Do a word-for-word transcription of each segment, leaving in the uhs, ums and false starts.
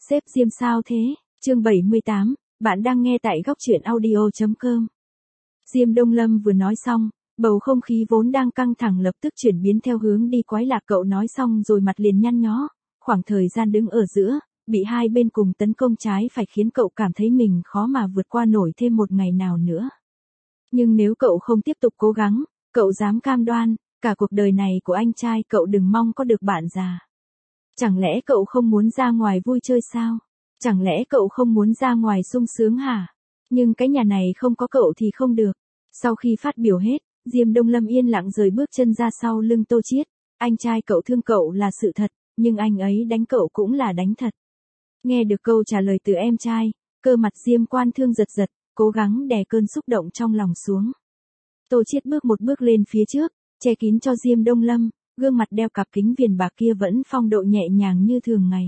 Sếp Diêm sao thế? Chương bảy mươi tám, bạn đang nghe tại góc truyện audio chấm com. Diêm Đông Lâm vừa nói xong, bầu không khí vốn đang căng thẳng lập tức chuyển biến theo hướng đi quái lạ. Cậu nói xong rồi mặt liền nhăn nhó, khoảng thời gian đứng ở giữa, bị hai bên cùng tấn công trái phải khiến cậu cảm thấy mình khó mà vượt qua nổi thêm một ngày nào nữa. Nhưng nếu cậu không tiếp tục cố gắng, cậu dám cam đoan, cả cuộc đời này của anh trai cậu đừng mong có được bạn già. Chẳng lẽ cậu không muốn ra ngoài vui chơi sao? Chẳng lẽ cậu không muốn ra ngoài sung sướng hả? Nhưng cái nhà này không có cậu thì không được. Sau khi phát biểu hết, Diêm Đông Lâm yên lặng rời bước chân ra sau lưng Tô Chiết. Anh trai cậu thương cậu là sự thật, nhưng anh ấy đánh cậu cũng là đánh thật. Nghe được câu trả lời từ em trai, cơ mặt Diêm Quan Thương giật giật, cố gắng đè cơn xúc động trong lòng xuống. Tô Chiết bước một bước lên phía trước, che kín cho Diêm Đông Lâm, gương mặt đeo cặp kính viền bạc kia vẫn phong độ nhẹ nhàng như thường ngày.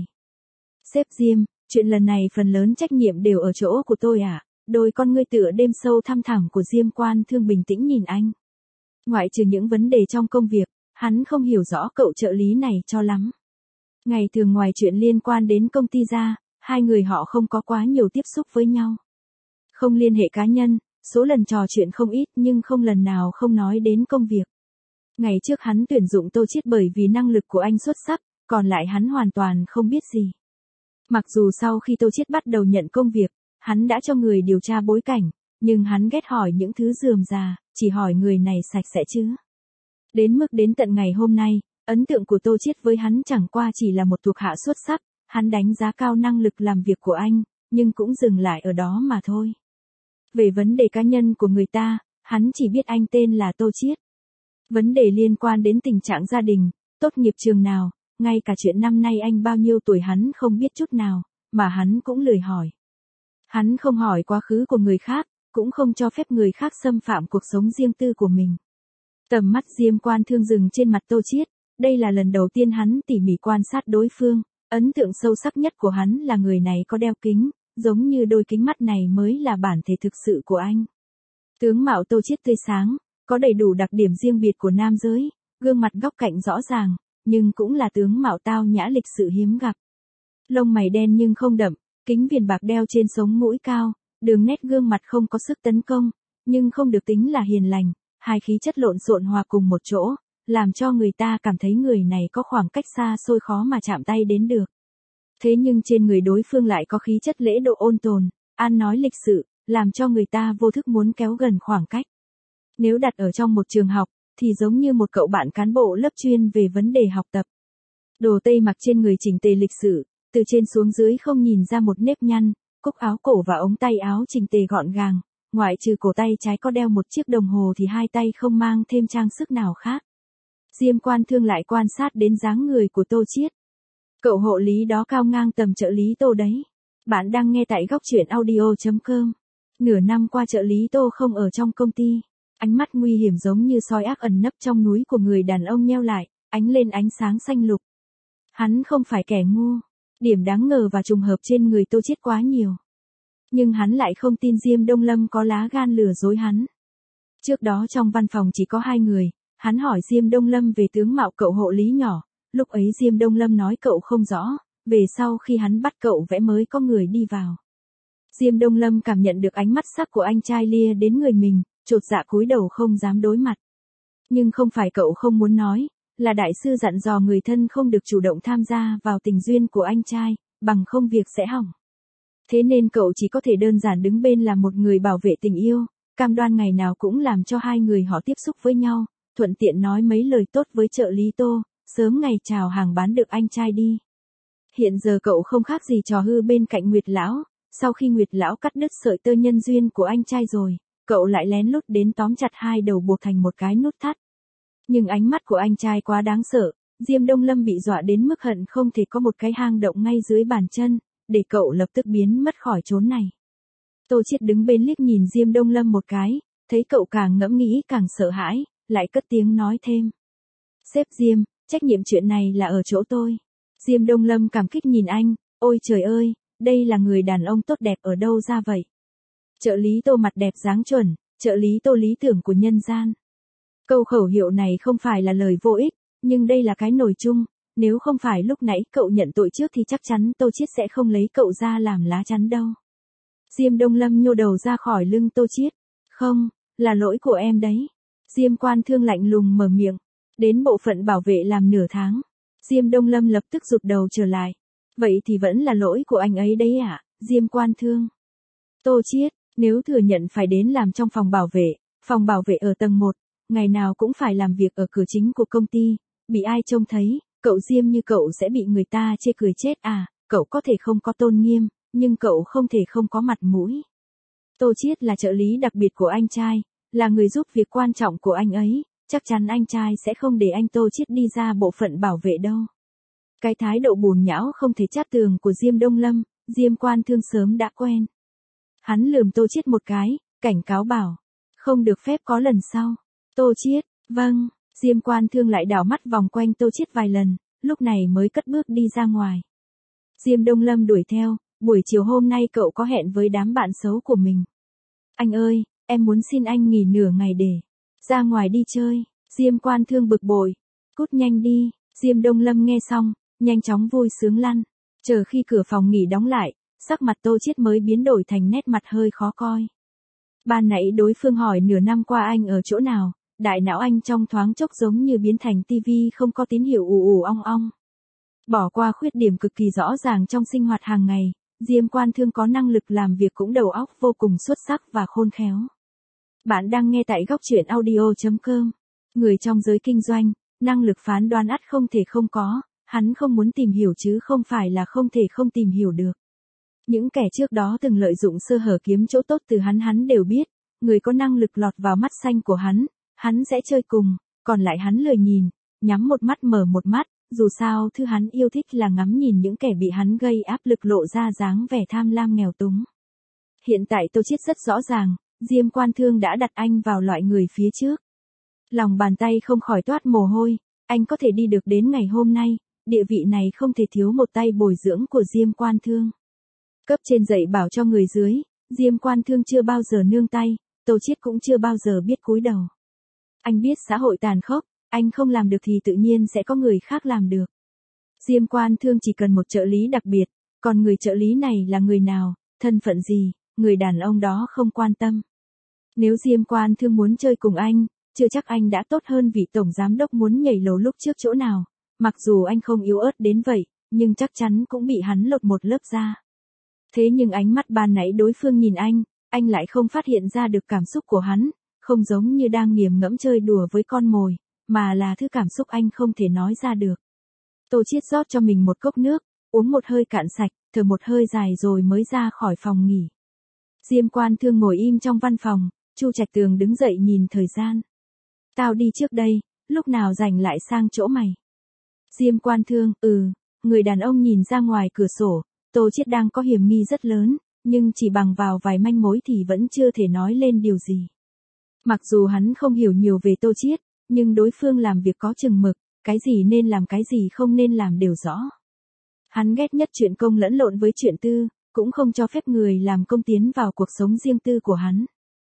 Sếp Diêm, chuyện lần này phần lớn trách nhiệm đều ở chỗ của tôi à? Đôi con ngươi tựa đêm sâu thăm thẳm của Diêm Quan Thương bình tĩnh nhìn anh. Ngoại trừ những vấn đề trong công việc, hắn không hiểu rõ cậu trợ lý này cho lắm. Ngày thường ngoài chuyện liên quan đến công ty ra, hai người họ không có quá nhiều tiếp xúc với nhau. Không liên hệ cá nhân, số lần trò chuyện không ít nhưng không lần nào không nói đến công việc. Ngày trước hắn tuyển dụng Tô Chiết bởi vì năng lực của anh xuất sắc, còn lại hắn hoàn toàn không biết gì. Mặc dù sau khi Tô Chiết bắt đầu nhận công việc, hắn đã cho người điều tra bối cảnh, nhưng hắn ghét hỏi những thứ rườm rà, chỉ hỏi người này sạch sẽ chứ. Đến mức đến tận ngày hôm nay, ấn tượng của Tô Chiết với hắn chẳng qua chỉ là một thuộc hạ xuất sắc, hắn đánh giá cao năng lực làm việc của anh, nhưng cũng dừng lại ở đó mà thôi. Về vấn đề cá nhân của người ta, hắn chỉ biết anh tên là Tô Chiết. Vấn đề liên quan đến tình trạng gia đình, tốt nghiệp trường nào, ngay cả chuyện năm nay anh bao nhiêu tuổi hắn không biết chút nào, mà hắn cũng lười hỏi. Hắn không hỏi quá khứ của người khác, cũng không cho phép người khác xâm phạm cuộc sống riêng tư của mình. Tầm mắt Diêm Quan Thương dừng trên mặt Tô Chiết, đây là lần đầu tiên hắn tỉ mỉ quan sát đối phương, ấn tượng sâu sắc nhất của hắn là người này có đeo kính, giống như đôi kính mắt này mới là bản thể thực sự của anh. Tướng mạo Tô Chiết tươi sáng, có đầy đủ đặc điểm riêng biệt của nam giới, gương mặt góc cạnh rõ ràng, nhưng cũng là tướng mạo tao nhã lịch sự hiếm gặp. Lông mày đen nhưng không đậm, kính viền bạc đeo trên sống mũi cao, đường nét gương mặt không có sức tấn công, nhưng không được tính là hiền lành, hai khí chất lộn xộn hòa cùng một chỗ, làm cho người ta cảm thấy người này có khoảng cách xa xôi khó mà chạm tay đến được. Thế nhưng trên người đối phương lại có khí chất lễ độ ôn tồn, ăn nói lịch sự, làm cho người ta vô thức muốn kéo gần khoảng cách. Nếu đặt ở trong một trường học, thì giống như một cậu bạn cán bộ lớp chuyên về vấn đề học tập. Đồ tây mặc trên người chỉnh tề lịch sự, từ trên xuống dưới không nhìn ra một nếp nhăn, cúc áo cổ và ống tay áo chỉnh tề gọn gàng, ngoại trừ cổ tay trái có đeo một chiếc đồng hồ thì hai tay không mang thêm trang sức nào khác. Diêm Quan Thương lại quan sát đến dáng người của Tô Chiết. Cậu hộ lý đó cao ngang tầm trợ lý Tô đấy. Bạn đang nghe tại góc truyện audio chấm com. Nửa năm qua trợ lý Tô không ở trong công ty. Ánh mắt nguy hiểm giống như sói ác ẩn nấp trong núi của người đàn ông nheo lại, ánh lên ánh sáng xanh lục. Hắn không phải kẻ ngu. Điểm đáng ngờ và trùng hợp trên người Tô Chiết quá nhiều. Nhưng hắn lại không tin Diêm Đông Lâm có lá gan lừa dối hắn. Trước đó trong văn phòng chỉ có hai người, hắn hỏi Diêm Đông Lâm về tướng mạo cậu hộ lý nhỏ, lúc ấy Diêm Đông Lâm nói cậu không rõ, về sau khi hắn bắt cậu vẽ mới có người đi vào. Diêm Đông Lâm cảm nhận được ánh mắt sắc của anh trai lia đến người mình, chột dạ cúi đầu không dám đối mặt. Nhưng không phải cậu không muốn nói, là đại sư dặn dò người thân không được chủ động tham gia vào tình duyên của anh trai, bằng không việc sẽ hỏng. Thế nên cậu chỉ có thể đơn giản đứng bên là một người bảo vệ tình yêu, cam đoan ngày nào cũng làm cho hai người họ tiếp xúc với nhau, thuận tiện nói mấy lời tốt với trợ lý Tô, sớm ngày chào hàng bán được anh trai đi. Hiện giờ cậu không khác gì trò hư bên cạnh Nguyệt Lão, sau khi Nguyệt Lão cắt đứt sợi tơ nhân duyên của anh trai rồi, cậu lại lén lút đến tóm chặt hai đầu buộc thành một cái nút thắt. Nhưng ánh mắt của anh trai quá đáng sợ, Diêm Đông Lâm bị dọa đến mức hận không thể có một cái hang động ngay dưới bàn chân, để cậu lập tức biến mất khỏi chốn này. Tô Chiết đứng bên liếc nhìn Diêm Đông Lâm một cái, thấy cậu càng ngẫm nghĩ càng sợ hãi, lại cất tiếng nói thêm. Sếp Diêm, trách nhiệm chuyện này là ở chỗ tôi. Diêm Đông Lâm cảm kích nhìn anh, ôi trời ơi, đây là người đàn ông tốt đẹp ở đâu ra vậy? Trợ lý Tô mặt đẹp dáng chuẩn, trợ lý Tô lý tưởng của nhân gian. Câu khẩu hiệu này không phải là lời vô ích, nhưng đây là cái nổi chung, Nếu không phải lúc nãy cậu nhận tội trước thì chắc chắn Tô Chiết sẽ không lấy cậu ra làm lá chắn đâu. Diêm Đông Lâm nhô đầu ra khỏi lưng Tô Chiết. Không, là lỗi của em đấy. Diêm Quan Thương lạnh lùng mở miệng. Đến bộ phận bảo vệ làm nửa tháng. Diêm Đông Lâm lập tức rụt đầu trở lại. Vậy thì vẫn là lỗi của anh ấy đấy ạ, à? Diêm Quan Thương. Tô Chiết, nếu thừa nhận phải đến làm trong phòng bảo vệ, phòng bảo vệ ở tầng một, ngày nào cũng phải làm việc ở cửa chính của công ty, bị ai trông thấy, cậu Diêm như cậu sẽ bị người ta chê cười chết à, cậu có thể không có tôn nghiêm, nhưng cậu không thể không có mặt mũi. Tô Chiết là trợ lý đặc biệt của anh trai, là người giúp việc quan trọng của anh ấy, chắc chắn anh trai sẽ không để anh Tô Chiết đi ra bộ phận bảo vệ đâu. Cái thái độ bùn nhão không thể chát tường của Diêm Đông Lâm, Diêm Quan Thương sớm đã quen. Hắn lườm Tô Chiết một cái, cảnh cáo bảo, không được phép có lần sau. Tô Chiết, vâng, Diêm Quan Thương lại đảo mắt vòng quanh Tô Chiết vài lần, lúc này mới cất bước đi ra ngoài. Diêm Đông Lâm đuổi theo, buổi chiều hôm nay cậu có hẹn với đám bạn xấu của mình. Anh ơi, em muốn xin anh nghỉ nửa ngày để ra ngoài đi chơi. Diêm Quan Thương bực bội, cút nhanh đi. Diêm Đông Lâm nghe xong, nhanh chóng vui sướng lăn. Chờ khi cửa phòng nghỉ đóng lại, sắc mặt Tô Chiết mới biến đổi thành nét mặt hơi khó coi. Ban nãy đối phương hỏi nửa năm qua anh ở chỗ nào, đại não anh trong thoáng chốc giống như biến thành tivi không có tín hiệu ù ù ong ong. Bỏ qua khuyết điểm cực kỳ rõ ràng trong sinh hoạt hàng ngày, Diêm Quan Thương có năng lực làm việc cũng đầu óc vô cùng xuất sắc và khôn khéo. Bạn đang nghe tại góc truyện audio chấm com. Người trong giới kinh doanh, năng lực phán đoán ắt không thể không có, hắn không muốn tìm hiểu chứ không phải là không thể không tìm hiểu được. Những kẻ trước đó từng lợi dụng sơ hở kiếm chỗ tốt từ hắn hắn đều biết, người có năng lực lọt vào mắt xanh của hắn, hắn sẽ chơi cùng, còn lại hắn lười nhìn, nhắm một mắt mở một mắt, dù sao thứ hắn yêu thích là ngắm nhìn những kẻ bị hắn gây áp lực lộ ra dáng vẻ tham lam nghèo túng. Hiện tại Tô Chiết rất rõ ràng, Diêm Quan Thương đã đặt anh vào loại người phía trước. Lòng bàn tay không khỏi toát mồ hôi, anh có thể đi được đến ngày hôm nay, địa vị này không thể thiếu một tay bồi dưỡng của Diêm Quan Thương. Cấp trên dạy bảo cho người dưới, Diêm Quan Thương chưa bao giờ nương tay, Tô Chiết cũng chưa bao giờ biết cúi đầu. Anh biết xã hội tàn khốc, anh không làm được thì tự nhiên sẽ có người khác làm được. Diêm Quan Thương chỉ cần một trợ lý đặc biệt, còn người trợ lý này là người nào, thân phận gì, người đàn ông đó không quan tâm. Nếu Diêm Quan Thương muốn chơi cùng anh, chưa chắc anh đã tốt hơn vị tổng giám đốc muốn nhảy lầu lúc trước chỗ nào, mặc dù anh không yếu ớt đến vậy, nhưng chắc chắn cũng bị hắn lột một lớp da. Thế nhưng ánh mắt ban nãy đối phương nhìn anh, anh lại không phát hiện ra được cảm xúc của hắn, không giống như đang nghiền ngẫm chơi đùa với con mồi, mà là thứ cảm xúc anh không thể nói ra được. Tô Chiết rót cho mình một cốc nước, uống một hơi cạn sạch, thở một hơi dài rồi mới ra khỏi phòng nghỉ. Diêm Quan Thương ngồi im trong văn phòng, Chu Trạch Tường đứng dậy nhìn thời gian. Tao đi trước đây, lúc nào rảnh lại sang chỗ mày. Diêm Quan Thương, ừ, người đàn ông nhìn ra ngoài cửa sổ, Tô Chiết đang có hiểm nghi rất lớn, nhưng chỉ bằng vào vài manh mối thì vẫn chưa thể nói lên điều gì. Mặc dù hắn không hiểu nhiều về Tô Chiết, nhưng đối phương làm việc có chừng mực, cái gì nên làm cái gì không nên làm đều rõ. Hắn ghét nhất chuyện công lẫn lộn với chuyện tư, cũng không cho phép người làm công tiến vào cuộc sống riêng tư của hắn.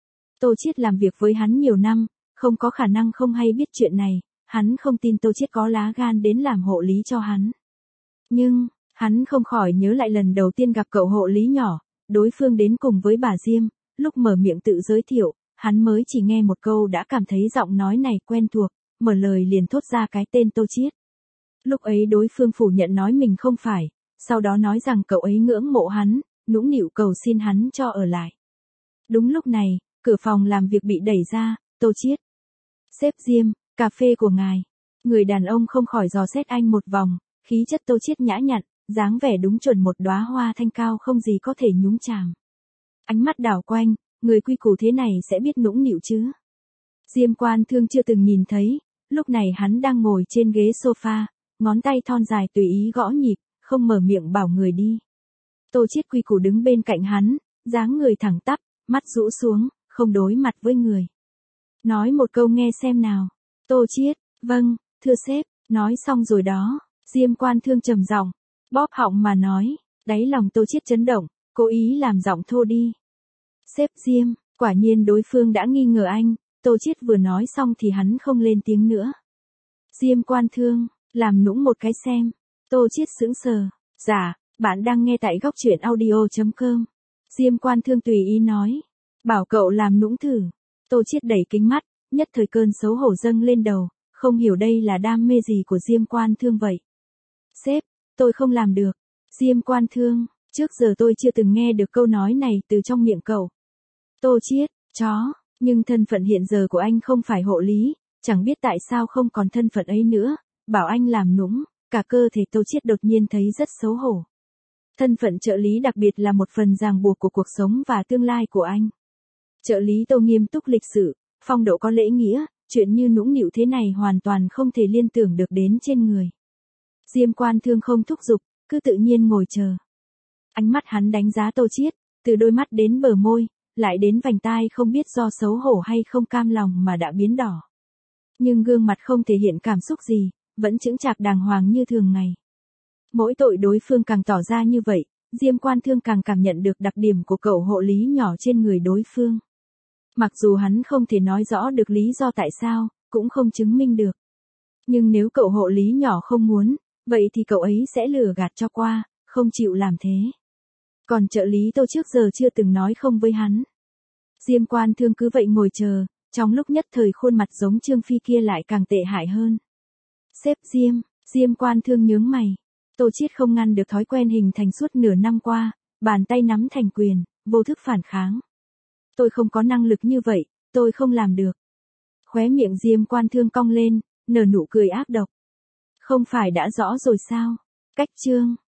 Tô Chiết làm việc với hắn nhiều năm, không có khả năng không hay biết chuyện này, hắn không tin Tô Chiết có lá gan đến làm hộ lý cho hắn. Nhưng, hắn không khỏi nhớ lại lần đầu tiên gặp cậu hộ lý nhỏ, đối phương đến cùng với bà Diêm, lúc mở miệng tự giới thiệu, hắn mới chỉ nghe một câu đã cảm thấy giọng nói này quen thuộc, mở lời liền thốt ra cái tên Tô Chiết. Lúc ấy đối phương phủ nhận nói mình không phải, sau đó nói rằng cậu ấy ngưỡng mộ hắn, nũng nịu cầu xin hắn cho ở lại. Đúng lúc này, cửa phòng làm việc bị đẩy ra, Tô Chiết. Sếp Diêm, cà phê của ngài. Người đàn ông không khỏi dò xét anh một vòng, khí chất Tô Chiết nhã nhặn, dáng vẻ đúng chuẩn một đóa hoa thanh cao không gì có thể nhúng chàm. Ánh mắt đảo quanh, người quy củ thế này sẽ biết nũng nịu chứ. Diêm Quan Thương chưa từng nhìn thấy, lúc này hắn đang ngồi trên ghế sofa, ngón tay thon dài tùy ý gõ nhịp, không mở miệng bảo người đi. Tô Chiết quy củ đứng bên cạnh hắn, dáng người thẳng tắp, mắt rũ xuống, không đối mặt với người. Nói một câu nghe xem nào. Tô Chiết, vâng, thưa sếp, nói xong rồi đó. Diêm Quan Thương trầm giọng, bóp họng mà nói, đáy lòng Tô Chiết chấn động, cố ý làm giọng thô đi. Sếp Diêm, quả nhiên đối phương đã nghi ngờ anh, Tô Chiết vừa nói xong thì hắn không lên tiếng nữa. Diêm Quan Thương, Làm nũng một cái xem. Tô Chiết sững sờ. Dạ, bạn đang nghe tại góc truyện audio.com. Diêm Quan Thương tùy ý nói. Bảo cậu làm nũng thử. Tô Chiết đẩy kính mắt, nhất thời cơn xấu hổ dâng lên đầu, không hiểu đây là đam mê gì của Diêm Quan Thương vậy. Sếp, tôi không làm được. Diêm Quan Thương, trước giờ tôi chưa từng nghe được câu nói này từ trong miệng cậu. Tô Chiết, chó, nhưng thân phận hiện giờ của anh không phải hộ lý, chẳng biết tại sao không còn thân phận ấy nữa, bảo anh làm nũng, cả cơ thể Tô Chiết đột nhiên thấy rất xấu hổ. Thân phận trợ lý đặc biệt là một phần ràng buộc của cuộc sống và tương lai của anh. Trợ lý Tô nghiêm túc lịch sự, phong độ có lễ nghĩa, chuyện như nũng nịu thế này hoàn toàn không thể liên tưởng được đến trên người. Diêm Quan Thương không thúc giục, cứ tự nhiên ngồi chờ. Ánh mắt hắn đánh giá Tô Chiết, từ đôi mắt đến bờ môi, lại đến vành tai không biết do xấu hổ hay không cam lòng mà đã biến đỏ. Nhưng gương mặt không thể hiện cảm xúc gì, vẫn chững chạc đàng hoàng như thường ngày. Mỗi tội đối phương càng tỏ ra như vậy, Diêm Quan Thương càng cảm nhận được đặc điểm của cậu hộ lý nhỏ trên người đối phương. Mặc dù hắn không thể nói rõ được lý do tại sao, cũng không chứng minh được. Nhưng nếu cậu hộ lý nhỏ không muốn, vậy thì cậu ấy sẽ lừa gạt cho qua, không chịu làm thế. Còn trợ lý Tô trước giờ chưa từng nói không với hắn. Diêm Quan Thương cứ vậy ngồi chờ, trong lúc nhất thời khuôn mặt giống Trương Phi kia lại càng tệ hại hơn. Sếp Diêm, Diêm Quan Thương nhướng mày. Tô Chiết không ngăn được thói quen hình thành suốt nửa năm qua, bàn tay nắm thành quyền, vô thức phản kháng. Tôi không có năng lực như vậy, tôi không làm được. Khóe miệng Diêm Quan Thương cong lên, nở nụ cười ác độc. Không phải đã rõ rồi sao? Cách chương.